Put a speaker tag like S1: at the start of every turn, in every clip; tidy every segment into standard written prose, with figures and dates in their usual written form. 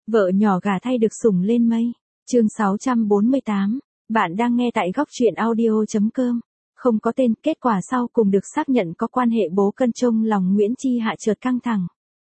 S1: Vợ nhỏ gà thay được sủng lên mây. Chương 648. Bạn đang nghe tại góc truyện audio.com. Không có tên, kết quả sau cùng được xác nhận có quan hệ bố cân trong lòng Nguyễn Chi Hạ chợt căng thẳng.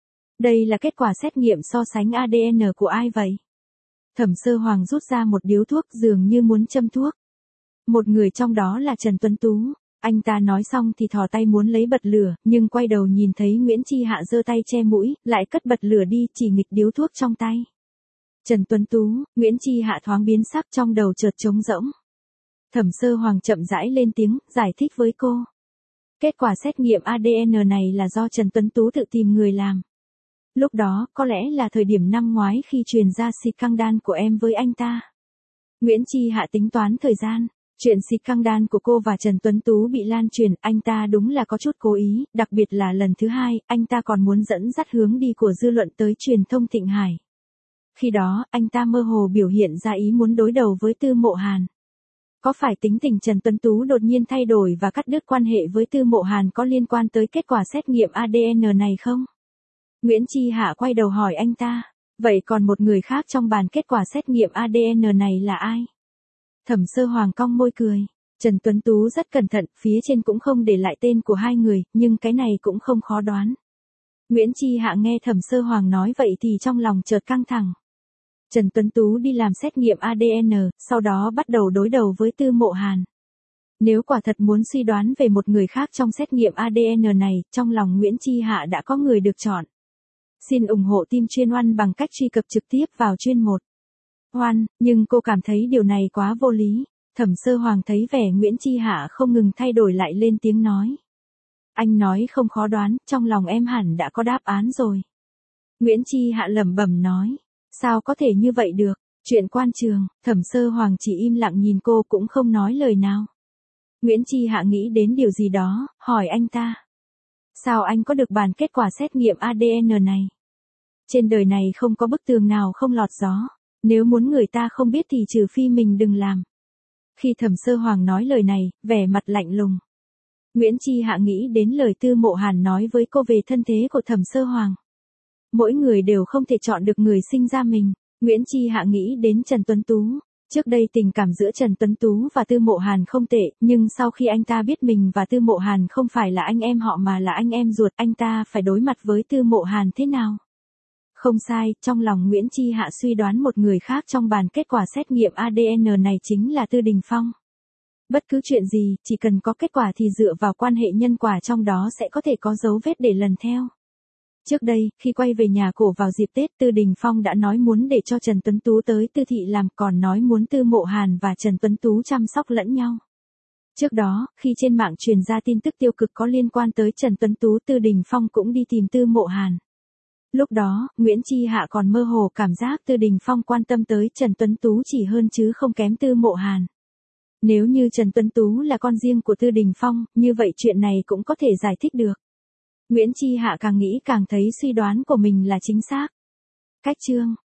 S1: Đây là kết quả xét nghiệm so sánh ADN của ai vậy? Thẩm Sơ Hoàng rút ra một điếu thuốc dường như muốn châm thuốc. Một người trong đó là Trần Tuấn Tú. Anh ta nói xong thì thò tay muốn lấy bật lửa, nhưng quay đầu nhìn thấy Nguyễn Chi Hạ giơ tay che mũi, lại cất bật lửa đi, chỉ nghịch điếu thuốc trong tay. Trần Tuấn Tú, Nguyễn Chi Hạ thoáng biến sắc, trong đầu chợt trống rỗng. Thẩm Sơ Hoàng chậm rãi lên tiếng, giải thích với cô. Kết quả xét nghiệm ADN này là do Trần Tuấn Tú tự tìm người làm. Lúc đó, có lẽ là thời điểm năm ngoái khi truyền ra scandal của em với anh ta. Nguyễn Chi Hạ tính toán thời gian. Chuyện scandal của cô và Trần Tuấn Tú bị lan truyền, anh ta đúng là có chút cố ý, đặc biệt là lần thứ hai, anh ta còn muốn dẫn dắt hướng đi của dư luận tới truyền thông Thịnh Hải. Khi đó, anh ta mơ hồ biểu hiện ra ý muốn đối đầu với Tư Mộ Hàn. Có phải tính tình Trần Tuấn Tú đột nhiên thay đổi và cắt đứt quan hệ với Tư Mộ Hàn có liên quan tới kết quả xét nghiệm ADN này không? Nguyễn Chi Hạ quay đầu hỏi anh ta, vậy còn một người khác trong bàn kết quả xét nghiệm ADN này là ai? Thẩm Sơ Hoàng cong môi cười. Trần Tuấn Tú rất cẩn thận, phía trên cũng không để lại tên của hai người, nhưng cái này cũng không khó đoán. Nguyễn Chi Hạ nghe Thẩm Sơ Hoàng nói vậy thì trong lòng chợt căng thẳng. Trần Tuấn Tú đi làm xét nghiệm ADN, sau đó bắt đầu đối đầu với Tư Mộ Hàn. Nếu quả thật muốn suy đoán về một người khác trong xét nghiệm ADN này, trong lòng Nguyễn Chi Hạ đã có người được chọn. Xin ủng hộ team chuyên Oan bằng cách truy cập trực tiếp vào chuyên 1. Oan, nhưng cô cảm thấy điều này quá vô lý. Thẩm Sơ Hoàng thấy vẻ Nguyễn Chi Hạ không ngừng thay đổi lại lên tiếng nói. Anh nói không khó đoán, trong lòng em hẳn đã có đáp án rồi. Nguyễn Chi Hạ lẩm bẩm nói. Sao có thể như vậy được? Chuyện quan trường, Thẩm Sơ Hoàng chỉ im lặng nhìn cô cũng không nói lời nào. Nguyễn Chi Hạ nghĩ đến điều gì đó, hỏi anh ta. Sao anh có được bản kết quả xét nghiệm ADN này? Trên đời này không có bức tường nào không lọt gió. Nếu muốn người ta không biết thì trừ phi mình đừng làm. Khi Thẩm Sơ Hoàng nói lời này, vẻ mặt lạnh lùng. Nguyễn Chi Hạ nghĩ đến lời Tư Mộ Hàn nói với cô về thân thế của Thẩm Sơ Hoàng. Mỗi người đều không thể chọn được người sinh ra mình. Nguyễn Chi Hạ nghĩ đến Trần Tuấn Tú. Trước đây tình cảm giữa Trần Tuấn Tú và Tư Mộ Hàn không tệ, nhưng sau khi anh ta biết mình và Tư Mộ Hàn không phải là anh em họ mà là anh em ruột, anh ta phải đối mặt với Tư Mộ Hàn thế nào? Không sai, trong lòng Nguyễn Chi Hạ suy đoán một người khác trong bàn kết quả xét nghiệm ADN này chính là Tư Đình Phong. Bất cứ chuyện gì, chỉ cần có kết quả thì dựa vào quan hệ nhân quả trong đó sẽ có thể có dấu vết để lần theo. Trước đây, khi quay về nhà cổ vào dịp Tết, Tư Đình Phong đã nói muốn để cho Trần Tuấn Tú tới Tư thị làm, còn nói muốn Tư Mộ Hàn và Trần Tuấn Tú chăm sóc lẫn nhau. Trước đó, khi trên mạng truyền ra tin tức tiêu cực có liên quan tới Trần Tuấn Tú, Tư Đình Phong cũng đi tìm Tư Mộ Hàn. Lúc đó, Nguyễn Chi Hạ còn mơ hồ cảm giác Tư Đình Phong quan tâm tới Trần Tuấn Tú chỉ hơn chứ không kém Tư Mộ Hàn. Nếu như Trần Tuấn Tú là con riêng của Tư Đình Phong, như vậy chuyện này cũng có thể giải thích được. Nguyễn Chi Hạ càng nghĩ càng thấy suy đoán của mình là chính xác. Cách chương.